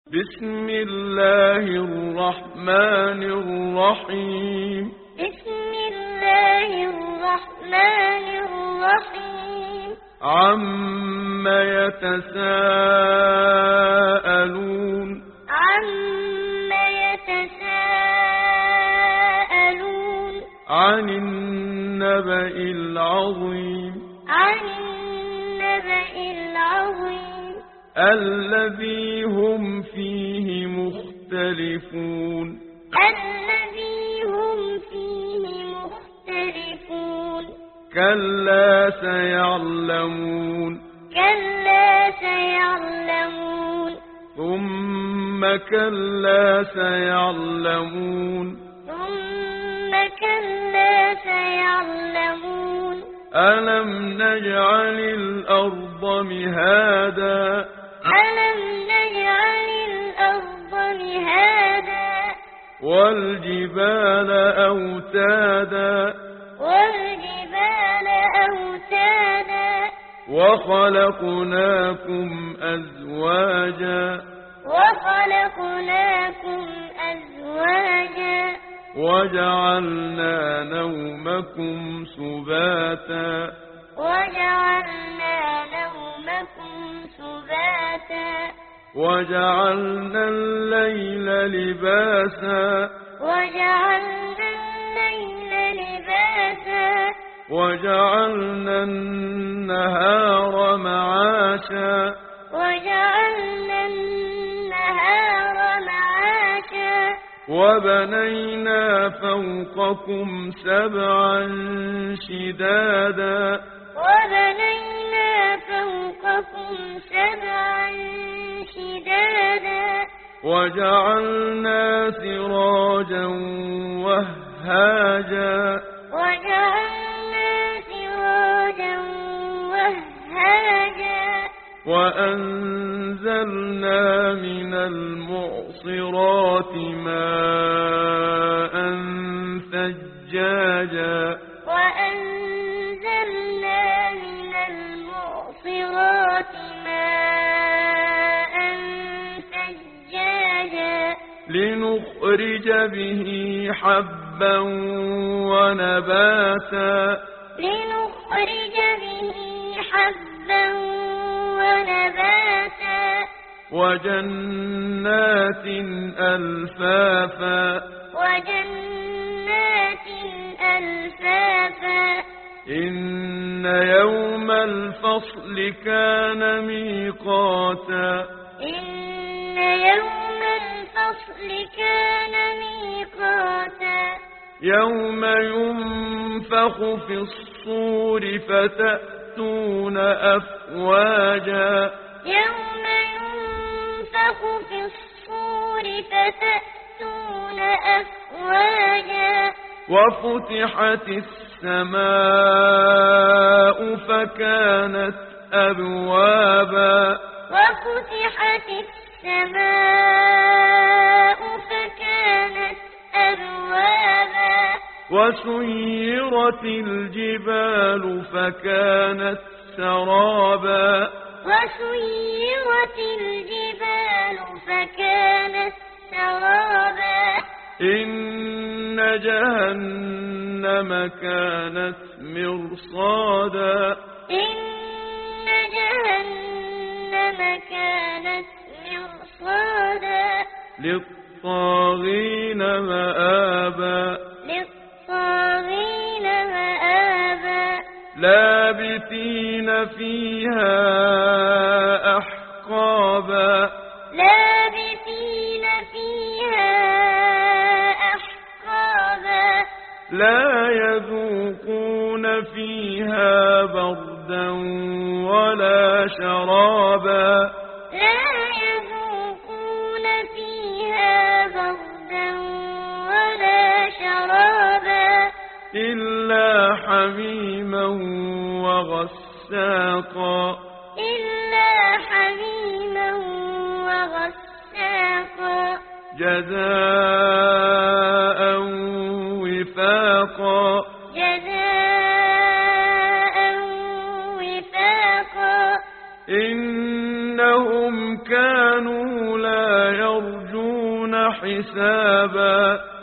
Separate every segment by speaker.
Speaker 1: بسم الله الرحمن الرحيم
Speaker 2: بسم الله الرحمن الرحيم
Speaker 1: عم يتساءلون
Speaker 2: عم يتساءلون
Speaker 1: عن النبأ العظيم
Speaker 2: عن النبأ العظيم
Speaker 1: الذي هم فيه مختلفون
Speaker 2: الذي هم فيه مختلفون
Speaker 1: كلا سيعلمون
Speaker 2: كلا سيعلمون
Speaker 1: ثم كلا سيعلمون
Speaker 2: ثم كلا سيعلمون
Speaker 1: ألم نجعل الأرض مهادا
Speaker 2: ألم نجعل الأرض مهادا
Speaker 1: والجبال أوتادا
Speaker 2: والجبال أوتادا
Speaker 1: وخلقناكم أزواجا
Speaker 2: وخلقناكم أزواجا
Speaker 1: وجعلنا نومكم سباتا
Speaker 2: وجعلنا نومكم سباتا
Speaker 1: وجعلنا الليل لباسا
Speaker 2: وجعلنا الليل لباسا
Speaker 1: وجعلنا النهار معاشا
Speaker 2: وجعلنا النهار معاشا
Speaker 1: وبنينا فوقكم سبعا شدادا
Speaker 2: وبنينا فوقكم سبعا شدادا
Speaker 1: وجعلنا سراجا وهاجا
Speaker 2: وجعلنا سراجا وهاجا
Speaker 1: وأنزلنا من المعصرات ماء ثجاجا
Speaker 2: وأنزلنا من المعصرات ماء ثجاجا
Speaker 1: لنخرج به حبا ونباتا
Speaker 2: لنخرج به حبا ونباتا
Speaker 1: وجنات ألفافا
Speaker 2: وجنات ألفافا
Speaker 1: إن يوم الفصل كان ميقاتا
Speaker 2: إن يوم الفصل كان ميقاتا
Speaker 1: يوم ينفخ في الصور فتأتون أفواجا
Speaker 2: يوم ينفخ في الصور فتأتون أفواجا
Speaker 1: وفتحت السماء فكانت أبوابا
Speaker 2: وفتحت السماء فكانت أبوابا
Speaker 1: وسيرت الجبال فكانت سرابا
Speaker 2: وسيرت الجبال فكانت سرابا
Speaker 1: إن جهنم كانت مرصادا
Speaker 2: إن جهنم كانت مرصادا
Speaker 1: للطاغين مآبا
Speaker 2: للطاغين مآبا
Speaker 1: لابثين فيها أحقابا
Speaker 2: لابثين فيها أحقابا
Speaker 1: لا يذوقون فيها بردا ولا شرابا
Speaker 2: لا يذوقون فيها بردا ولا شرابا
Speaker 1: إلا حميما وغساقا
Speaker 2: إلا حميما وغساقا
Speaker 1: جزاء وفاقا
Speaker 2: جزاء وفاقا
Speaker 1: إنهم كانوا لا حسابا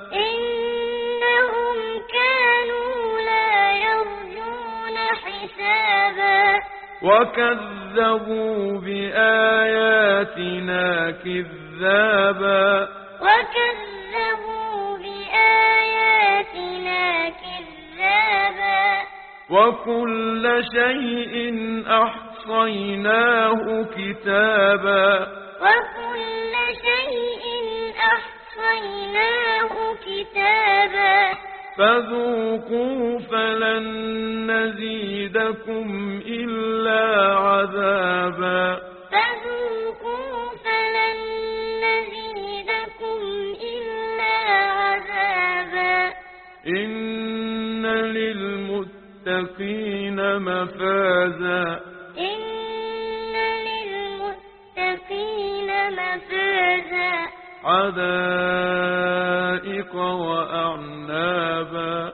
Speaker 2: إنهم كانوا لا يرجون حسابا
Speaker 1: وكذبوا بآياتنا كذابا
Speaker 2: وكذبوا بآياتنا كذابا
Speaker 1: وكل شيء أحصيناه كتابا
Speaker 2: وكل شيء أحصيناه كتابا
Speaker 1: فذوقوا فلن نزيدكم إلا عذابا
Speaker 2: فذوقوا فلن نزيدكم إلا عذابا
Speaker 1: إن للمتقين مفازا
Speaker 2: إن للمتقين مفازا
Speaker 1: حدائق وأعنابا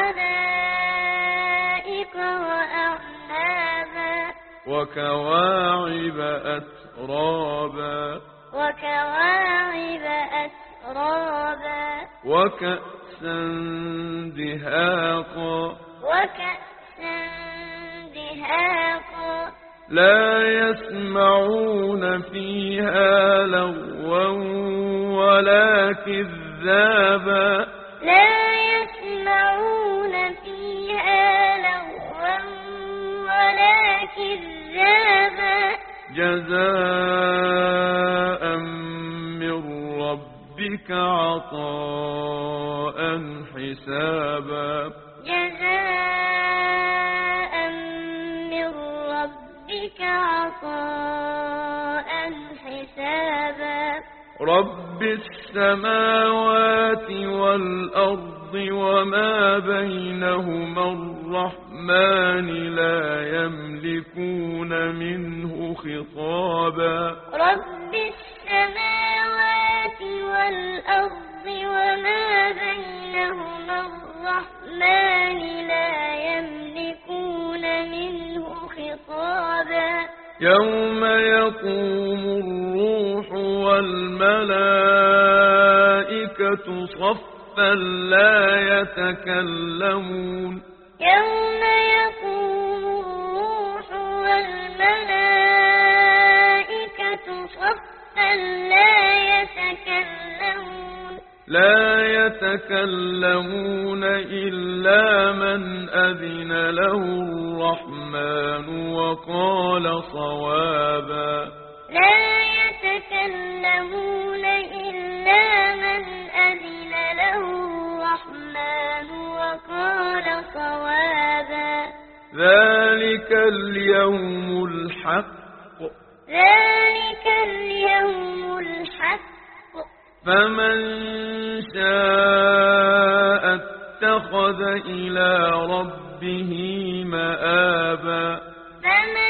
Speaker 2: حدائق وأعنابا
Speaker 1: وكواعب أترابا
Speaker 2: وكواعب أترابا
Speaker 1: وكأسا دهاقا
Speaker 2: وكأسا دهاقا
Speaker 1: لا يسمعون فيها لغوا ولا كذابا
Speaker 2: لا يسمعون فيها لغوا ولا كذابا
Speaker 1: جزاء من ربك عطاء حسابا
Speaker 2: جزاء من ربك عطاء حسابا
Speaker 1: رب السماوات والأرض وما بينهما الرحمن لا يملكون منه خطابا
Speaker 2: رب السماوات والأرض وما بينهما الرحمن لا يملكون منه خطابا
Speaker 1: يوم يقوم الروح والملائكة صفا لا يتكلمون
Speaker 2: يوم يقوم الروح والملائكة صفا لا يتكلمون إلا من أذن له الرحمن وقال صوابا لا يتكلمون إلا من أذن له الرحمن وقال صوابا
Speaker 1: ذلك اليوم الحق
Speaker 2: ذلك اليوم الحق
Speaker 1: فمن شاء اتخذ إلى ربه مآبا
Speaker 2: فمن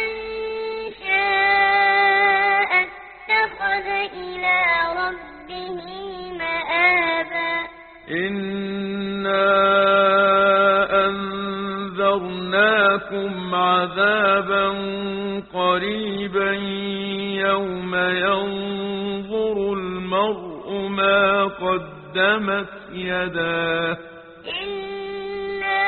Speaker 2: شاء اتخذ إلى ربه مآبا
Speaker 1: إنا أنذرناكم عذابا قريبا يوم ينظر المرء ما قدمت يداه
Speaker 2: إنا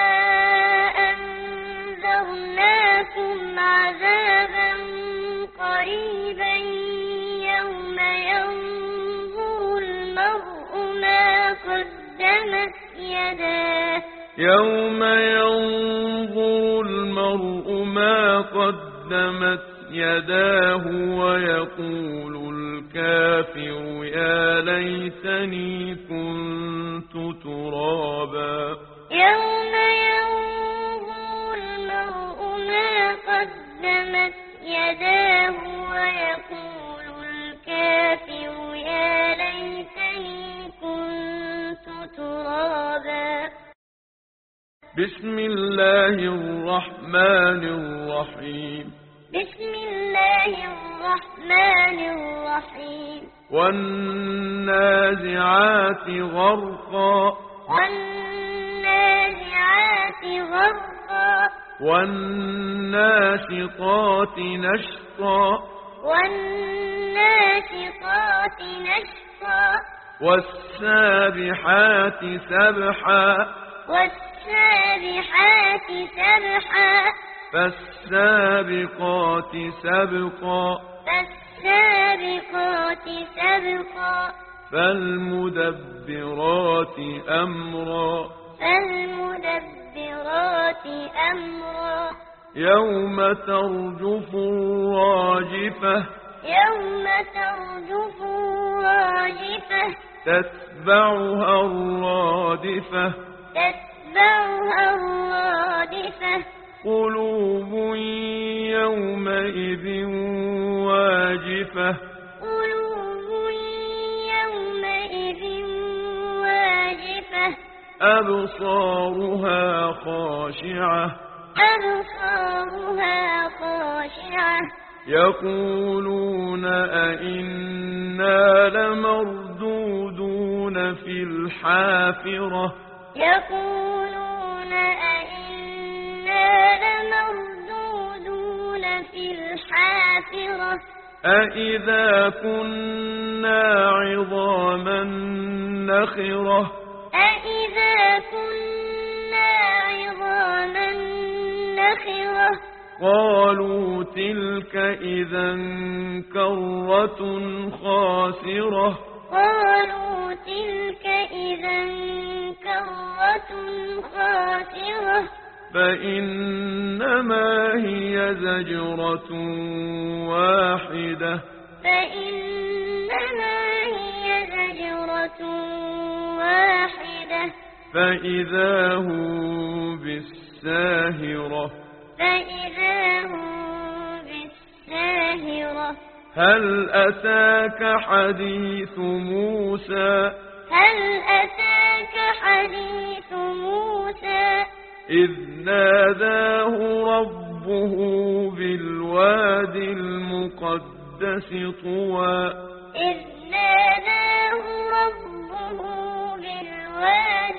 Speaker 2: أنذرناكم عذابا قريبا يوم ينظر المرء ما قدمت يداه
Speaker 1: يوم ينظر المرء ما قدمت يداه ويقول الكافر يا ليتني كنت ترابا
Speaker 2: يوم ينظر المرء ما قدمت يداه ويقول الكافر يا ليتني كنت ترابا
Speaker 1: بسم الله الرحمن الرحيم
Speaker 2: بسم الله الرحمن الرحيم
Speaker 1: والنازعات غرقا
Speaker 2: والنازعات غرقا
Speaker 1: والناشطات نشطا
Speaker 2: والناشطات نشطا
Speaker 1: والسابحات سبحا
Speaker 2: والسابحات سبحا
Speaker 1: فالسابقات سبقا
Speaker 2: فالسابقات سبقا
Speaker 1: فالمدبرات أمرا
Speaker 2: فالمدبرات أمرا
Speaker 1: يوم ترجف الراجفة
Speaker 2: يوم ترجف الراجفة
Speaker 1: تتبعها الرادفة
Speaker 2: تتبعها الرادفة
Speaker 1: قلوب يومئذ واجفة
Speaker 2: قلوب يومئذ واجفة
Speaker 1: أبصارها خاشعة
Speaker 2: أبصارها خاشعة
Speaker 1: يقولون أئنا لمردودون في الحافرة
Speaker 2: يقولون أئنا لمردودون في الحافرة
Speaker 1: أئذا كنا عظاما نخرة
Speaker 2: أئذا كنا عظاما نخرة
Speaker 1: قالوا تلك إذا كرة خاسرة
Speaker 2: قالوا تلك إذا كرة خاسرة
Speaker 1: فإنما هي زجرة واحدة
Speaker 2: فإنما هي زجرة واحدة
Speaker 1: فإذا هم بالساهرة
Speaker 2: فإذا هم بالساهرة
Speaker 1: هل أتاك حديث موسى
Speaker 2: هل أتاك حديث موسى
Speaker 1: إذ ناداه ربه بالواد المقدس طوى
Speaker 2: إذ ناداه ربه بالواد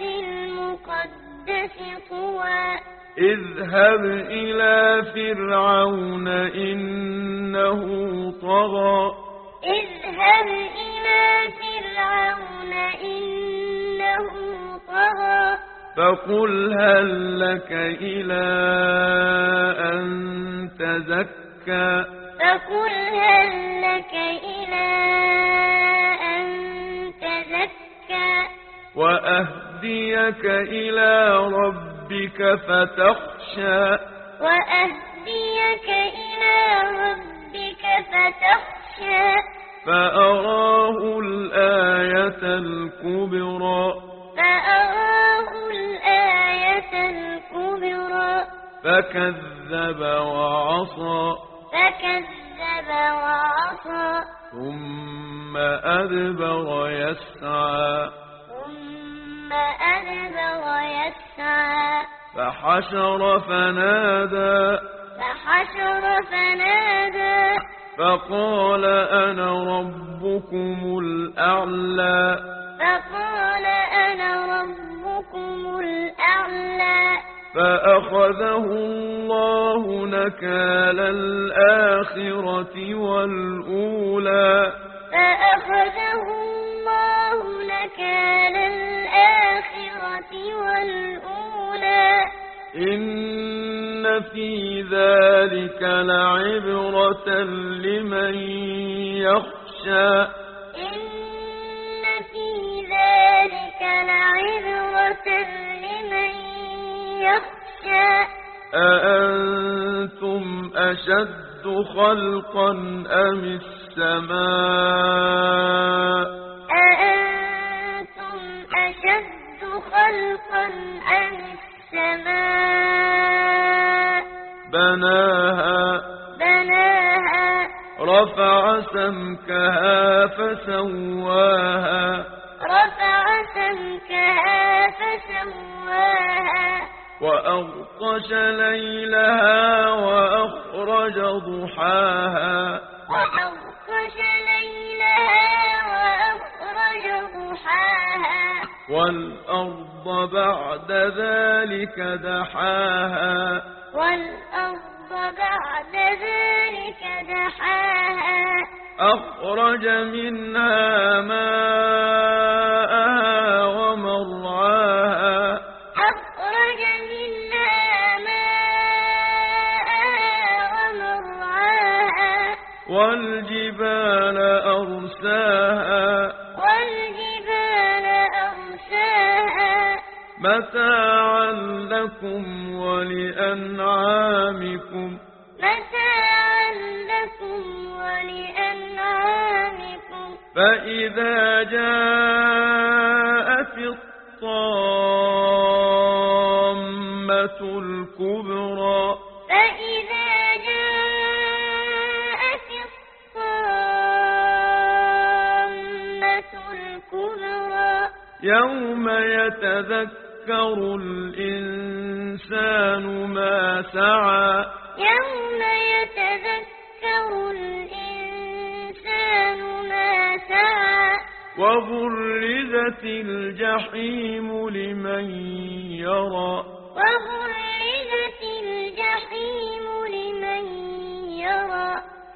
Speaker 2: المقدس طوى
Speaker 1: اذهب إلى فرعون إنه طغى
Speaker 2: اذهب إلى فرعون إنه طغى
Speaker 1: فقل هل لك إلى أن تزكى
Speaker 2: فقل هل لك إلى أن تزكى
Speaker 1: وأهديك إلى ربك فتخشى
Speaker 2: وأهديك إلى ربك فتخشى
Speaker 1: فأراه الآية الكبرى
Speaker 2: فأراه الآية الكبرى
Speaker 1: فكذب وعصى
Speaker 2: فكذب وعصى
Speaker 1: ثم أدبر يسعى
Speaker 2: ثم أدبر يسعى
Speaker 1: فحشر فنادى
Speaker 2: فحشر فنادى
Speaker 1: فقال أنا ربكم الأعلى
Speaker 2: فقال أنا ربكم الأعلى
Speaker 1: فأخذه الله نكال الآخرة والأولى
Speaker 2: فأخذه الله نكال الآخرة والأولى
Speaker 1: إن في ذلك لعبرة لمن يخشى
Speaker 2: إن في ذلك لعبرة لمن يخشى
Speaker 1: أأنتم أشد خلقا أم السماء
Speaker 2: أأنتم أشد خلقا أم السماء
Speaker 1: بناها
Speaker 2: بناها
Speaker 1: رفع سمكها فسواها
Speaker 2: رفع سمكها فسواها
Speaker 1: وأغطش ليلها وأخرج ضحاها
Speaker 2: وأغطش ليلها وأخرج ضحاها
Speaker 1: والأرض بعد ذلك دحاها
Speaker 2: والأرض بعد ذلك دحاها
Speaker 1: أخرج منها ماءها متاعا لكم ولأنعامكم
Speaker 2: متاعا لكم ولأنعامكم
Speaker 1: فإذا جاءت الطامة الكبرى
Speaker 2: فإذا جاءت الطامة الكبرى
Speaker 1: يوم يتذكر الإنسان ما سعى
Speaker 2: يوم يتذكر الإنسان ما سعى
Speaker 1: وبرزت الجحيم لمن يرى
Speaker 2: وبرزت الجحيم لمن يرى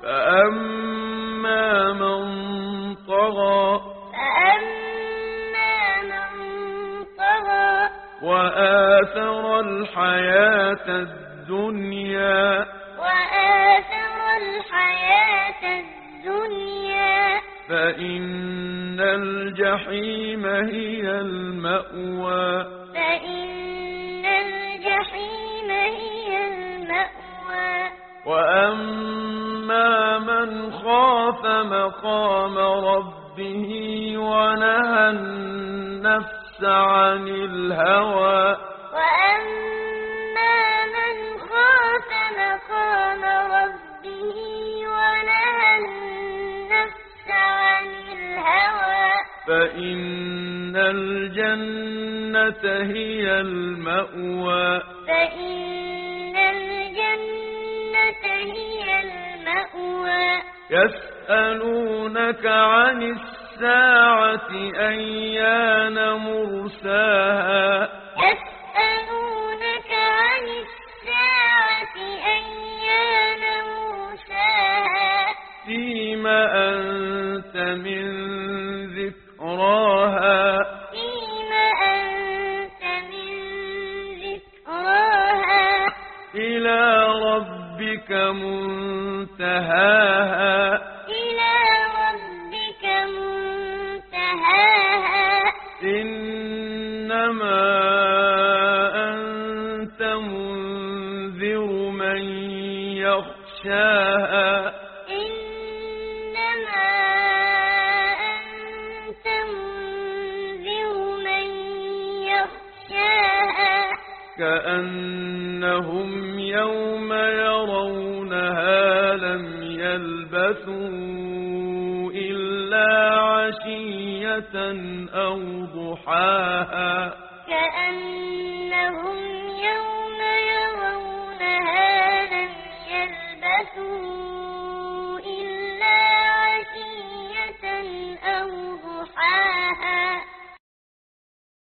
Speaker 1: فأما من طغى
Speaker 2: فأما من طغى
Speaker 1: وآثر الحياة الدنيا
Speaker 2: وآثر الحياة الدنيا
Speaker 1: فإن الجحيم هي المأوى
Speaker 2: فإن الجحيم هي المأوى
Speaker 1: وأما من خاف مقام ربه ونهى النفس عن الهوى
Speaker 2: وأما من خاف مقام ربه ونهى النفس عن الهوى
Speaker 1: فإن الجنة هي المأوى
Speaker 2: فإن الجنة هي المأوى
Speaker 1: يسألونك عن الساعة أيان مرساها
Speaker 2: يسألونك عن الساعة أيان مرساها
Speaker 1: فيما أنت من ذكراها
Speaker 2: فيما أنت من ذكراها
Speaker 1: إلى ربك منتهاها
Speaker 2: إلى ربك منتهاها
Speaker 1: إنما أنت منذر من يخشاها
Speaker 2: إنما أنت منذر من يخشاها
Speaker 1: كأنهم يوم يرونها لم يلبثوا إلا عشية أو ضحاها
Speaker 2: كأنهم يوم يرونها لم يلبثوا